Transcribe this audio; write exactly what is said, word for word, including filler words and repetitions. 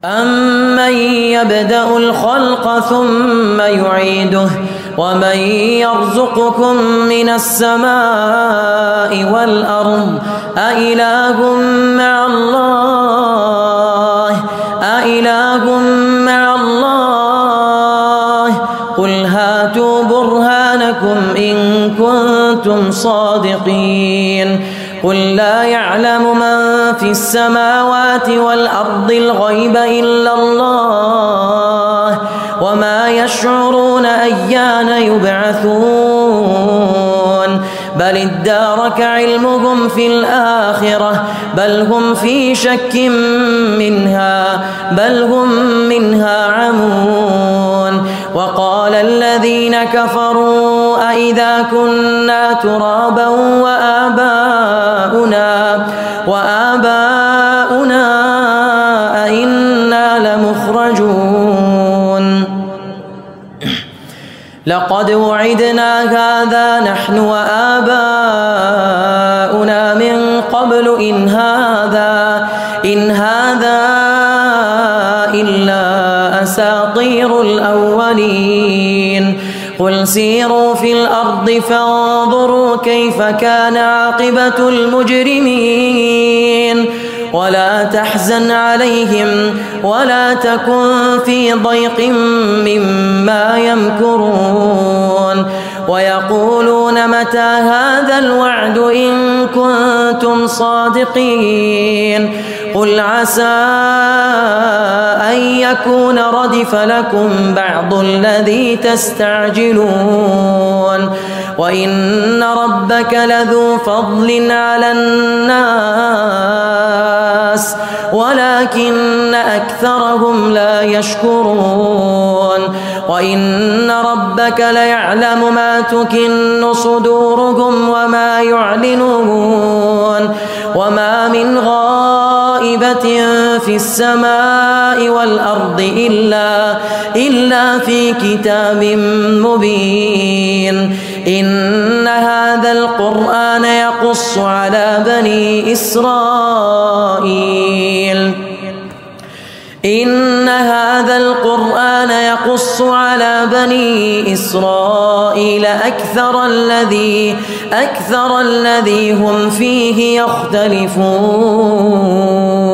أَمَّن يَبْدَأُ الْخَلْقَ ثُمَّ يُعِيدُهُ وَمَن يَرْزُقُكُم مِّنَ السَّمَاءِ وَالْأَرْضِ أَإِلَٰهٌ مَّعَ اللَّهِ أَإِلَٰهٌ مَّعَ اللَّهِ قُلْ هَاتُوا بُرْهَانَكُمْ إِن كُنتُمْ صَادِقِينَ قُل لَّا يَعْلَمُ مَن فِي السَّمَاوَاتِ وَالْأَرْضِ الْغَيْبَ إِلَّا اللَّهُ وَمَا يَشْعُرُونَ أَيَّانَ يُبْعَثُونَ بَلِ ادَّارَكَ عِلْمُهُمْ فِي الْآخِرَةِ بَلْ هُمْ فِي شَكٍّ مِّنْهَا بَلْ هُمْ مِنْهَا عَمُونَ وَقَالَ الَّذِينَ كَفَرُوا أَإِذَا كُنَّا تُرَابًا وَآبَاؤُنَا وَآبَاؤُنَا أَإِنَّا لَمُخْرَجُونَ لَقَدْ وُعِدْنَا هَذَا نَحْنُ وَآبَاؤُنَا مِن قَبْلُ إِنْ هَذَا إِنْ هَذَا إِلَّا أَسَاطِيرُ الْأَوَّلِينَ قُلْ سِيرُوا فِي الْأَرْضِ فَانظُرُوا كَيْفَ كَانَ عَاقِبَةُ الْمُجْرِمِينَ وَلَا تَحْزَنْ عَلَيْهِمْ وَلَا تَكُنْ في ضَيْقٍ مِّمَّا يَمْكُرُونَ وَيَقُولُونَ مَتَى هَذَا الْوَعْدُ إِن كُنتُمْ صَادِقِينَ قُلْ عَسَىٰ أَن يَكُونَ رَدِفَ لَكُم بَعْضُ الَّذِي تَسْتَعْجِلُونَ وَإِنَّ رَبَّكَ لَذُو فَضْلٍ عَلَى النَّاسِ وَلَكِنَّ أَكْثَرَهُمْ لَا يَشْكُرُونَ وَإِنَّ رَبَّكَ لَيَعْلَمُ مَا تُكِنُّ صُدُورُهُمْ وَمَا يُعْلِنُونَ وَمَا مِنْ غَائِبَةٍ في السماء والأرض إلا, إلا في كتاب مبين إن هذا القرآن يقص على بني إسرائيل إن هذا القرآن يقص على بني إسرائيل أكثر الذي أكثر الذي هم فيه يختلفون